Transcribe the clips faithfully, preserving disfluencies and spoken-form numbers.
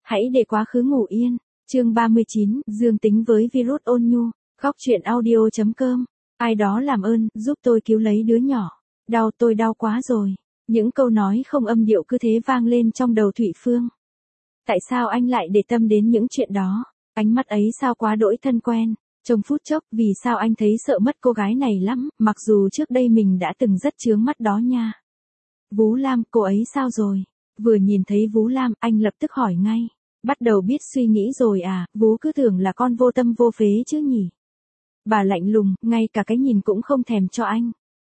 Hãy để quá khứ ngủ yên. Chương ba mươi chín, dương tính với virus ôn nhu. Góc truyện audio chấm com. Ai đó làm ơn, giúp tôi cứu lấy đứa nhỏ. Đau, tôi đau quá rồi. Những câu nói không âm điệu cứ thế vang lên trong đầu Thụy Phương. Tại sao anh lại để tâm đến những chuyện đó? Ánh mắt ấy sao quá đỗi thân quen. Trong phút chốc, vì sao anh thấy sợ mất cô gái này lắm, mặc dù trước đây mình đã từng rất chướng mắt đó nha. Vú Lam, cô ấy sao rồi? Vừa nhìn thấy Vú Lam, anh lập tức hỏi ngay. Bắt đầu biết suy nghĩ rồi à, Vú cứ tưởng là con vô tâm vô phế chứ nhỉ. Bà lạnh lùng, ngay cả cái nhìn cũng không thèm cho anh.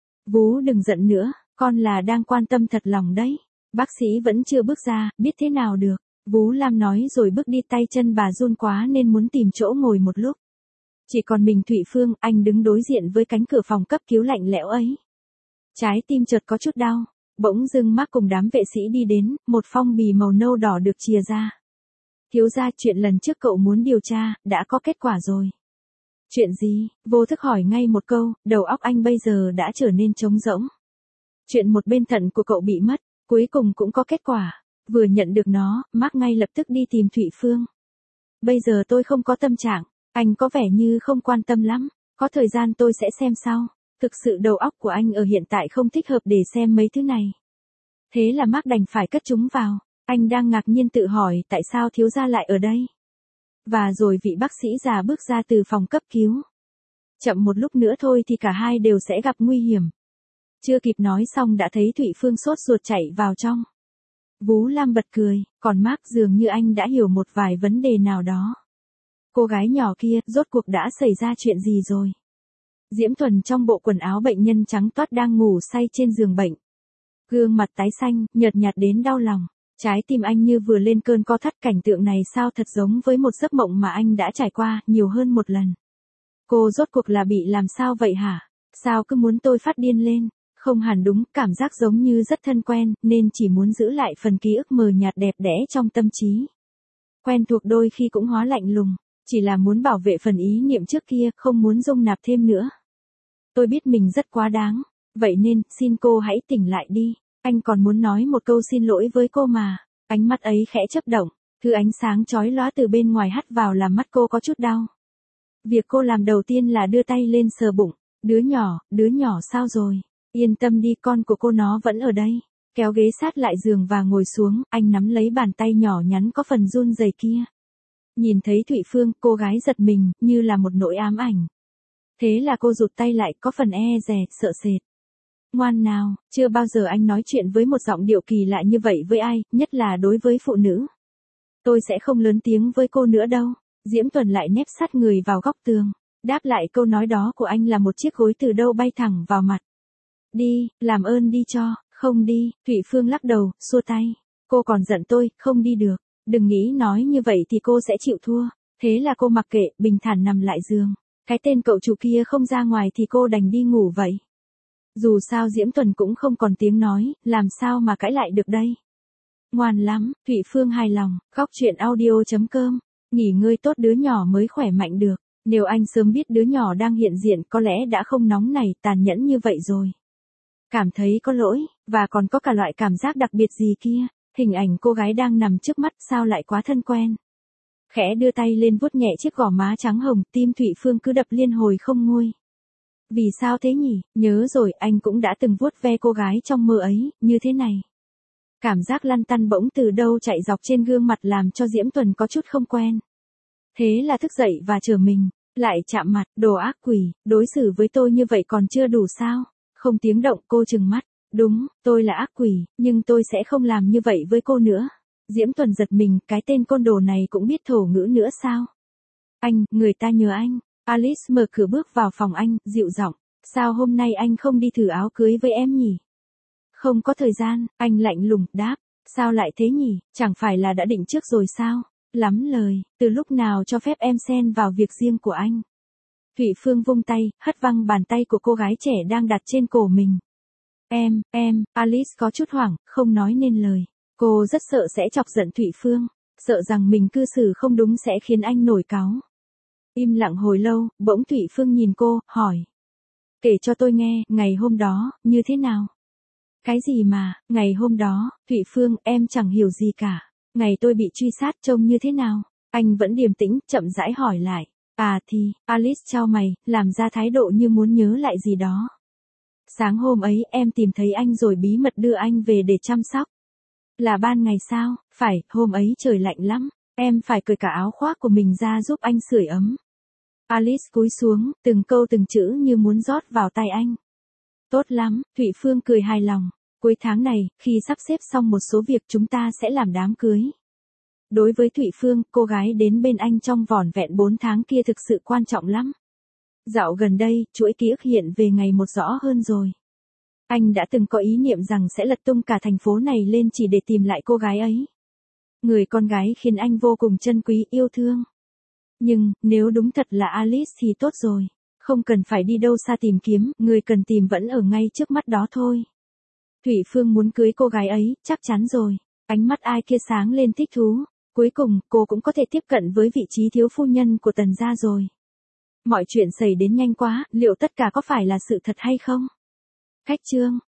Vú đừng giận nữa, con là đang quan tâm thật lòng đấy. Bác sĩ vẫn chưa bước ra, biết thế nào được. Vú Lam nói rồi bước đi, tay chân bà run quá nên muốn tìm chỗ ngồi một lúc. Chỉ còn mình Thụy Phương, anh đứng đối diện với cánh cửa phòng cấp cứu lạnh lẽo ấy. Trái tim chợt có chút đau, bỗng dưng Mark cùng đám vệ sĩ đi đến, một phong bì màu nâu đỏ được chìa ra. Thiếu gia, chuyện lần trước cậu muốn điều tra, đã có kết quả rồi. Chuyện gì? Vô thức hỏi ngay một câu, đầu óc anh bây giờ đã trở nên trống rỗng. Chuyện một bên thận của cậu bị mất, cuối cùng cũng có kết quả. Vừa nhận được nó, Mark ngay lập tức đi tìm Thụy Phương. Bây giờ tôi không có tâm trạng, anh có vẻ như không quan tâm lắm, có thời gian tôi sẽ xem sau. Thực sự đầu óc của anh ở hiện tại không thích hợp để xem mấy thứ này. Thế là Mark đành phải cất chúng vào. Anh đang ngạc nhiên tự hỏi tại sao thiếu gia lại ở đây. Và rồi vị bác sĩ già bước ra từ phòng cấp cứu. Chậm một lúc nữa thôi thì cả hai đều sẽ gặp nguy hiểm. Chưa kịp nói xong đã thấy Thụy Phương sốt ruột chạy vào trong. Vú Lam bật cười, còn Mark dường như anh đã hiểu một vài vấn đề nào đó. Cô gái nhỏ kia, rốt cuộc đã xảy ra chuyện gì rồi? Diễm Thuần trong bộ quần áo bệnh nhân trắng toát đang ngủ say trên giường bệnh. Gương mặt tái xanh, nhợt nhạt đến đau lòng. Trái tim anh như vừa lên cơn co thắt, cảnh tượng này sao thật giống với một giấc mộng mà anh đã trải qua nhiều hơn một lần. Cô rốt cuộc là bị làm sao vậy hả? Sao cứ muốn tôi phát điên lên? Không hẳn đúng, cảm giác giống như rất thân quen, nên chỉ muốn giữ lại phần ký ức mờ nhạt đẹp đẽ trong tâm trí. Quen thuộc đôi khi cũng hóa lạnh lùng, chỉ là muốn bảo vệ phần ý niệm trước kia, không muốn dung nạp thêm nữa. Tôi biết mình rất quá đáng, vậy nên, xin cô hãy tỉnh lại đi. Anh còn muốn nói một câu xin lỗi với cô mà. Ánh mắt ấy khẽ chớp động, thứ ánh sáng chói lóa từ bên ngoài hắt vào làm mắt cô có chút đau. Việc cô làm đầu tiên là đưa tay lên sờ bụng. Đứa nhỏ, đứa nhỏ sao rồi? Yên tâm đi, con của cô nó vẫn ở đây. Kéo ghế sát lại giường và ngồi xuống, anh nắm lấy bàn tay nhỏ nhắn có phần run rẩy kia. Nhìn thấy Thụy Phương, cô gái giật mình, như là một nỗi ám ảnh. Thế là cô rụt tay lại, có phần e dè, sợ sệt. Ngoan nào, chưa bao giờ anh nói chuyện với một giọng điệu kỳ lạ như vậy với ai, nhất là đối với phụ nữ. Tôi sẽ không lớn tiếng với cô nữa đâu. Diễm Tuần lại nép sát người vào góc tường. Đáp lại câu nói đó của anh là một chiếc gối từ đâu bay thẳng vào mặt. Đi, làm ơn đi cho, không đi. Thụy Phương lắc đầu, xua tay. Cô còn giận tôi, không đi được. Đừng nghĩ nói như vậy thì cô sẽ chịu thua. Thế là cô mặc kệ, bình thản nằm lại giường. Cái tên cậu chủ kia không ra ngoài thì cô đành đi ngủ vậy. Dù sao Diễm Tuần cũng không còn tiếng nói, làm sao mà cãi lại được đây. Ngoan lắm, Thụy Phương hài lòng. Góc truyện audio chấm com. Nghỉ ngơi tốt, đứa nhỏ mới khỏe mạnh được. Nếu anh sớm biết đứa nhỏ đang hiện diện có lẽ đã không nóng này, tàn nhẫn như vậy rồi. Cảm thấy có lỗi, và còn có cả loại cảm giác đặc biệt gì kia. Hình ảnh cô gái đang nằm trước mắt sao lại quá thân quen. Khẽ đưa tay lên vuốt nhẹ chiếc gò má trắng hồng, tim Thụy Phương cứ đập liên hồi không nguôi. Vì sao thế nhỉ? Nhớ rồi, anh cũng đã từng vuốt ve cô gái trong mơ ấy, như thế này. Cảm giác lăn tăn bỗng từ đâu chạy dọc trên gương mặt làm cho Diễm Tuần có chút không quen. Thế là thức dậy và trở mình, lại chạm mặt, đồ ác quỷ, đối xử với tôi như vậy còn chưa đủ sao? Không tiếng động, cô trừng mắt. Đúng, tôi là ác quỷ, nhưng tôi sẽ không làm như vậy với cô nữa. Diễm Tuần giật mình, cái tên côn đồ này cũng biết thổ ngữ nữa sao? Anh, người ta nhờ anh. Alice mở cửa bước vào phòng anh, dịu giọng. Sao hôm nay anh không đi thử áo cưới với em nhỉ? Không có thời gian, anh lạnh lùng, đáp. Sao lại thế nhỉ, chẳng phải là đã định trước rồi sao? Lắm lời, từ lúc nào cho phép em xen vào việc riêng của anh? Thụy Phương vung tay, hất văng bàn tay của cô gái trẻ đang đặt trên cổ mình. Em, em, Alice có chút hoảng, không nói nên lời. Cô rất sợ sẽ chọc giận Thụy Phương, sợ rằng mình cư xử không đúng sẽ khiến anh nổi cáu. Im lặng hồi lâu, bỗng Thụy Phương nhìn cô, hỏi. Kể cho tôi nghe, ngày hôm đó, như thế nào? Cái gì mà, ngày hôm đó, Thụy Phương, em chẳng hiểu gì cả. Ngày tôi bị truy sát trông như thế nào? Anh vẫn điềm tĩnh, chậm rãi hỏi lại. À thì, Alice chau mày, làm ra thái độ như muốn nhớ lại gì đó. Sáng hôm ấy em tìm thấy anh rồi bí mật đưa anh về để chăm sóc. Là ban ngày sao? Phải, hôm ấy trời lạnh lắm. Em phải cởi cả áo khoác của mình ra giúp anh sưởi ấm. Alice cúi xuống, từng câu từng chữ như muốn rót vào tay anh. Tốt lắm, Thụy Phương cười hài lòng. Cuối tháng này, khi sắp xếp xong một số việc chúng ta sẽ làm đám cưới. Đối với Thụy Phương, cô gái đến bên anh trong vỏn vẹn bốn tháng kia thực sự quan trọng lắm. Dạo gần đây, chuỗi ký ức hiện về ngày một rõ hơn rồi. Anh đã từng có ý niệm rằng sẽ lật tung cả thành phố này lên chỉ để tìm lại cô gái ấy. Người con gái khiến anh vô cùng trân quý yêu thương. Nhưng, nếu đúng thật là Alice thì tốt rồi. Không cần phải đi đâu xa tìm kiếm, người cần tìm vẫn ở ngay trước mắt đó thôi. Thụy Phương muốn cưới cô gái ấy, chắc chắn rồi. Ánh mắt ai kia sáng lên thích thú. Cuối cùng, cô cũng có thể tiếp cận với vị trí thiếu phu nhân của Tần gia rồi. Mọi chuyện xảy đến nhanh quá, liệu tất cả có phải là sự thật hay không? Khách trương